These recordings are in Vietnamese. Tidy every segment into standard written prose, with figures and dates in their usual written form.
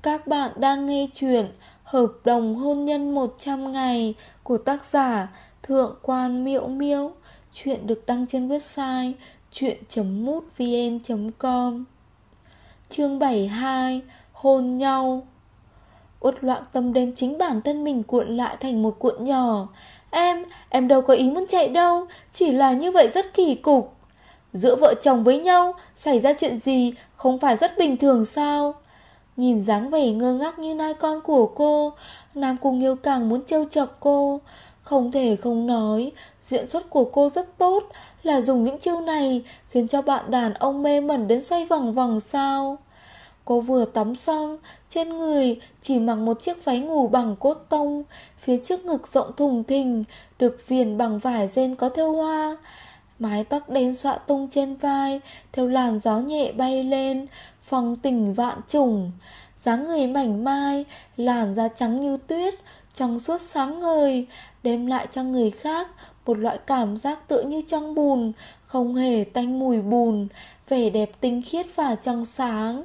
Các bạn đang nghe chuyện Hợp đồng hôn nhân 100 ngày của tác giả Thượng quan Miễu Miễu. Chuyện được đăng trên website chuyện.mútvn.com. Chương 72. Hôn nhau. Uất loạn tâm đem chính bản thân mình cuộn lại thành một cuộn nhỏ. Em đâu có ý muốn chạy đâu, chỉ là như vậy rất kỳ cục. Giữa vợ chồng với nhau xảy ra chuyện gì không phải rất bình thường sao? Nhìn dáng vẻ ngơ ngác như nai con của cô, Nam Cung Nghiêu càng muốn trêu chọc cô. Không thể không nói, diễn xuất của cô rất tốt, là dùng những chiêu này khiến cho bạn đàn ông mê mẩn đến xoay vòng vòng sao. Cô vừa tắm xong, trên người chỉ mặc một chiếc váy ngủ bằng cốt tông, phía trước ngực rộng thùng thình, được viền bằng vải ren có thêu hoa. Mái tóc đen xõa tung trên vai, theo làn gió nhẹ bay lên, phong tình vạn trùng. Dáng người mảnh mai, làn da trắng như tuyết, trong suốt sáng ngời, đem lại cho người khác một loại cảm giác tựa như trong bùn, không hề tanh mùi bùn, vẻ đẹp tinh khiết và trong sáng.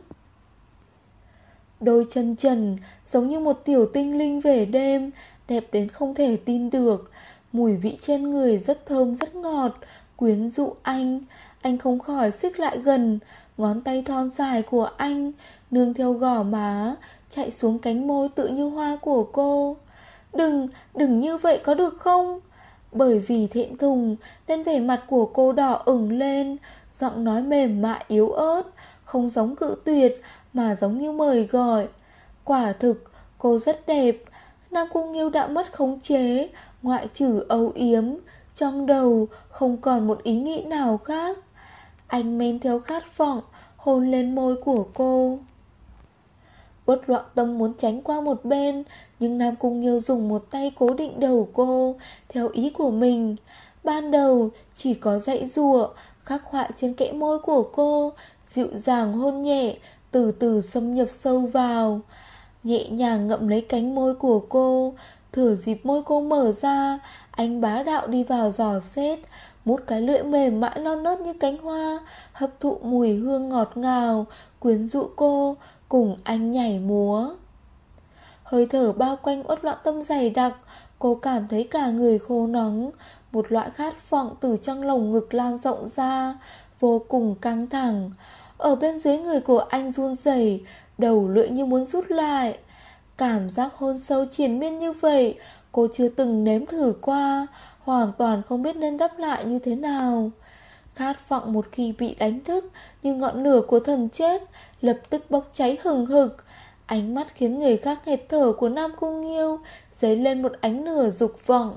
Đôi chân trần giống như một tiểu tinh linh về đêm, đẹp đến không thể tin được. Mùi vị trên người rất thơm rất ngọt, quyến rũ anh. Anh không khỏi xích lại gần, ngón tay thon dài của anh nương theo gò má, chạy xuống cánh môi tự như hoa của cô. Đừng như vậy có được không? Bởi vì thẹn thùng nên vẻ mặt của cô đỏ ửng lên, giọng nói mềm mại yếu ớt, không giống cự tuyệt mà giống như mời gọi. Quả thực cô rất đẹp. Nam Cung Nghiêu đã mất khống chế, ngoại trừ âu yếm, trong đầu không còn một ý nghĩ nào khác. Anh men theo khát vọng, hôn lên môi của cô. Uất loạn tâm muốn tránh qua một bên, nhưng Nam Cung Nghiêu dùng một tay cố định đầu cô theo ý của mình. Ban đầu chỉ có dãy giụa, khắc họa trên kẽ môi của cô, dịu dàng hôn nhẹ, từ từ xâm nhập sâu vào, nhẹ nhàng ngậm lấy cánh môi của cô. Thừa dịp môi cô mở ra, anh bá đạo đi vào dò xét, mút cái lưỡi mềm mại non nớt như cánh hoa, hấp thụ mùi hương ngọt ngào, quyến rũ cô, cùng anh nhảy múa. Hơi thở bao quanh uất loạn tâm dày đặc, cô cảm thấy cả người khô nóng, một loại khát vọng từ trong lồng ngực lan rộng ra, vô cùng căng thẳng. Ở bên dưới người của anh run rẩy, đầu lưỡi như muốn rút lại. Cảm giác hôn sâu triền miên như vậy cô chưa từng nếm thử qua, hoàn toàn không biết nên đáp lại như thế nào. Khát vọng một khi bị đánh thức như ngọn lửa của thần chết, lập tức bốc cháy hừng hực. Ánh mắt khiến người khác nghẹt thở của Nam Cung Nghiêu dấy lên một ánh lửa dục vọng.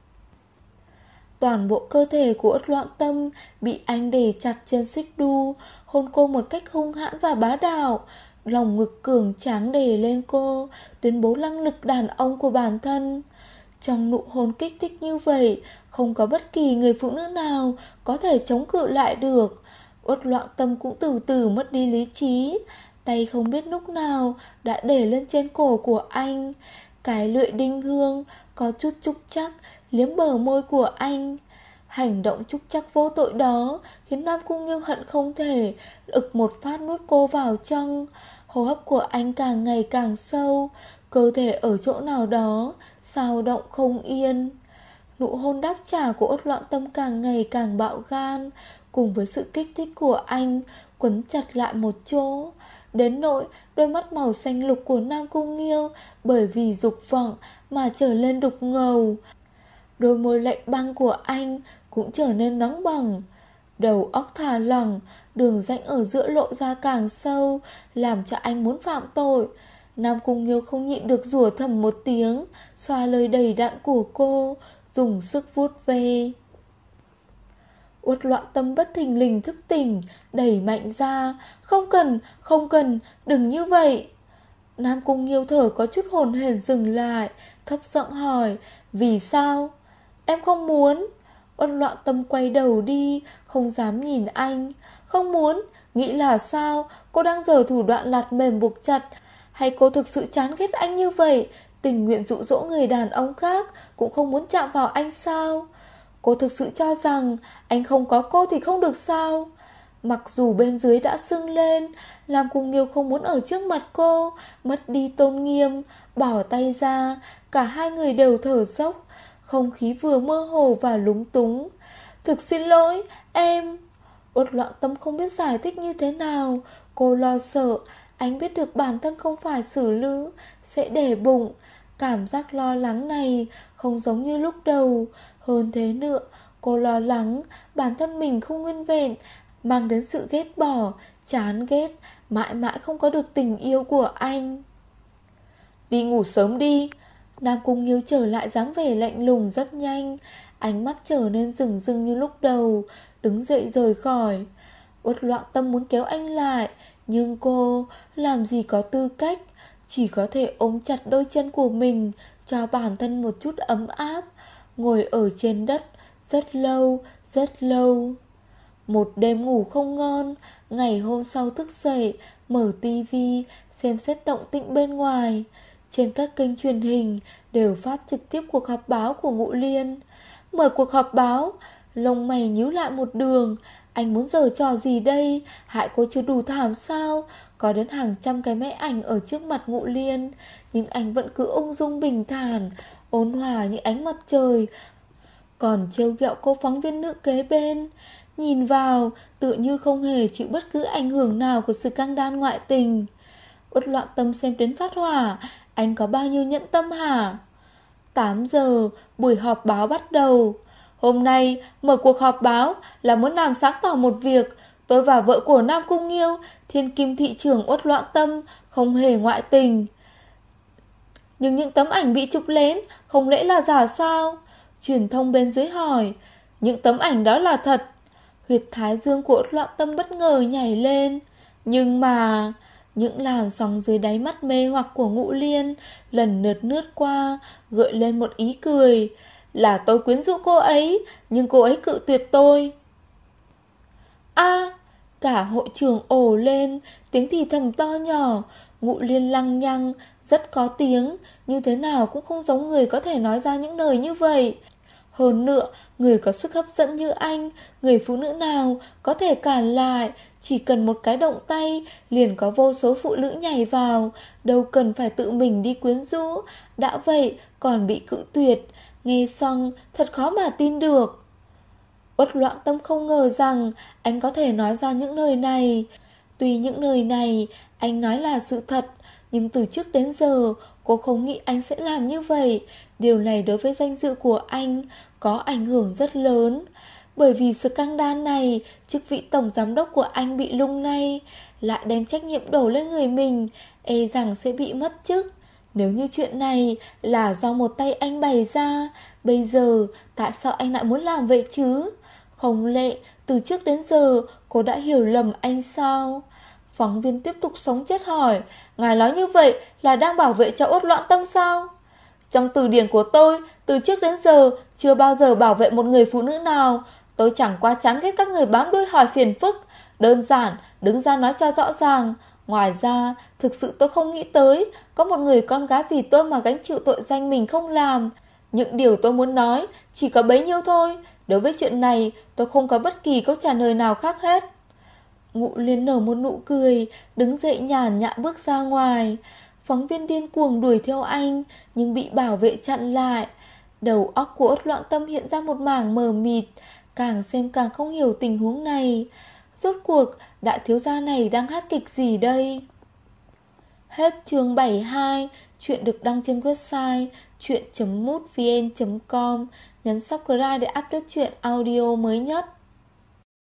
Toàn bộ cơ thể của Uất loạn tâm bị anh đè chặt trên xích đu, hôn cô một cách hung hãn và bá đạo. Lòng ngực cường tráng đè lên cô, tuyên bố năng lực đàn ông của bản thân. Trong nụ hôn kích thích như vậy, không có bất kỳ người phụ nữ nào có thể chống cự lại được. Uất loạn tâm cũng từ từ mất đi lý trí, tay không biết lúc nào đã để lên trên cổ của anh. Cái lưỡi đinh hương có chút trúc chắc liếm bờ môi của anh. Hành động trúc chắc vô tội đó khiến Nam Cung Nghiêu hận không thể ực một phát nuốt cô vào trong. Hô hấp của anh càng ngày càng sâu, cơ thể ở chỗ nào đó xao động không yên. Nụ hôn đáp trả của Uất loạn tâm càng ngày càng bạo gan, cùng với sự kích thích của anh quấn chặt lại một chỗ, đến nỗi đôi mắt màu xanh lục của Nam Cung Nghiêu bởi vì dục vọng mà trở lên đục ngầu. Đôi môi lạnh băng của anh cũng trở nên nóng bỏng. Đầu óc thả lỏng, đường rãnh ở giữa lộ ra càng sâu, làm cho anh muốn phạm tội. Nam Cung Nghiêu không nhịn được rủa thầm một tiếng, xoa lời đầy đặn của cô, dùng sức vuốt ve. Uất loạn tâm bất thình lình thức tỉnh, đẩy mạnh ra. Không cần, đừng như vậy. Nam Cung Nghiêu thở có chút hổn hển dừng lại, thấp giọng hỏi, vì sao? Em không muốn. Uất loạn tâm quay đầu đi, không dám nhìn anh. Không muốn, nghĩ là sao? Cô đang giở thủ đoạn lạt mềm buộc chặt, hay cô thực sự chán ghét anh như vậy, tình nguyện dụ dỗ người đàn ông khác cũng không muốn chạm vào anh sao? Cô thực sự cho rằng anh không có cô thì không được sao? Mặc dù bên dưới đã sưng lên, Lam Cung Nghiêu không muốn ở trước mặt cô, mất đi tôn nghiêm, bỏ tay ra, cả hai người đều thở dốc, không khí vừa mơ hồ và lúng túng. Thực xin lỗi, em... Uất Loạn Tâm không biết giải thích như thế nào, cô lo sợ, anh biết được bản thân không phải xử lữ, sẽ để bụng. Cảm giác lo lắng này không giống như lúc đầu. Hơn thế nữa, cô lo lắng bản thân mình không nguyên vẹn, mang đến sự ghét bỏ, chán ghét, mãi mãi không có được tình yêu của anh. Đi ngủ sớm đi. Nam Cung Nghiêu trở lại dáng vẻ lạnh lùng rất nhanh, ánh mắt trở nên rừng rưng như lúc đầu, đứng dậy rời khỏi. Uất Loạn Tâm muốn kéo anh lại, nhưng cô làm gì có tư cách, chỉ có thể ôm chặt đôi chân của mình, cho bản thân một chút ấm áp, ngồi ở trên đất rất lâu, rất lâu. Một đêm ngủ không ngon, ngày hôm sau thức dậy, mở tivi, xem xét động tĩnh bên ngoài. Trên các kênh truyền hình đều phát trực tiếp cuộc họp báo của Ngũ Liên. Mở cuộc họp báo, lông mày nhíu lại một đường. Anh muốn giở trò gì đây? Hại cô chưa đủ thảm sao? Có đến hàng trăm cái máy ảnh ở trước mặt Ngũ Liên, nhưng anh vẫn cứ ung dung bình thản, ôn hòa như ánh mặt trời, còn trêu ghẹo cô phóng viên nữ kế bên. Nhìn vào tựa như không hề chịu bất cứ ảnh hưởng nào của sự căng đan ngoại tình. Uất Loạn Tâm xem đến phát hỏa. Anh có bao nhiêu nhẫn tâm hả? 8 giờ buổi họp báo bắt đầu. Hôm nay mở cuộc họp báo là muốn làm sáng tỏ một việc. Tôi và vợ của Nam Cung Nghiêu, thiên kim thị trưởng Uất Loạn Tâm, không hề ngoại tình. Nhưng những tấm ảnh bị chụp lén không lẽ là giả sao? Truyền thông bên dưới hỏi. Những tấm ảnh đó là thật. Huyệt thái dương của Uất Loạn Tâm bất ngờ nhảy lên. Nhưng mà... Những làn sóng dưới đáy mắt mê hoặc của Ngũ Liên lần lượt lướt qua, gợi lên một ý cười. Là tôi quyến rũ cô ấy, nhưng cô ấy cự tuyệt tôi. Cả hội trường ồ lên, tiếng thì thầm to nhỏ. Ngũ Liên lăng nhăng, rất có tiếng, như thế nào cũng không giống người có thể nói ra những lời như vậy. Hơn nữa, người có sức hấp dẫn như anh, người phụ nữ nào có thể cản lại? Chỉ cần một cái động tay, liền có vô số phụ nữ nhảy vào, đâu cần phải tự mình đi quyến rũ. Đã vậy, còn bị cự tuyệt. Nghe xong, thật khó mà tin được. Uất Loạn Tâm không ngờ rằng anh có thể nói ra những lời này. Tuy những lời này anh nói là sự thật, nhưng từ trước đến giờ cô không nghĩ anh sẽ làm như vậy. Điều này đối với danh dự của anh có ảnh hưởng rất lớn. Bởi vì sự căng đan này, chức vị tổng giám đốc của anh bị lung lay, lại đem trách nhiệm đổ lên người mình, e rằng sẽ bị mất chức. Nếu như chuyện này là do một tay anh bày ra, bây giờ tại sao anh lại muốn làm vậy chứ? Không lẽ từ trước đến giờ cô đã hiểu lầm anh sao? Phóng viên tiếp tục sống chết hỏi. Ngài nói như vậy là đang bảo vệ cho Uất Loạn Tâm sao? Trong từ điển của tôi, từ trước đến giờ chưa bao giờ bảo vệ một người phụ nữ nào. Tôi chẳng qua chán ghét các người bám đuôi hỏi phiền phức. Đơn giản, đứng ra nói cho rõ ràng. Ngoài ra, thực sự tôi không nghĩ tới có một người con gái vì tôi mà gánh chịu tội danh mình không làm. Những điều tôi muốn nói chỉ có bấy nhiêu thôi. Đối với chuyện này, tôi không có bất kỳ câu trả lời nào khác hết. Ngũ Liên nở một nụ cười, đứng dậy nhàn nhã bước ra ngoài. Phóng viên điên cuồng đuổi theo anh, nhưng bị bảo vệ chặn lại. Đầu óc của Uất Loạn Tâm hiện ra một mảng mờ mịt, càng xem càng không hiểu tình huống này. Rốt cuộc, đại thiếu gia này đang hát kịch gì đây? Hết chương 72, chuyện được đăng trên website chuyện.mútvn.com. Nhấn subscribe để update chuyện audio mới nhất.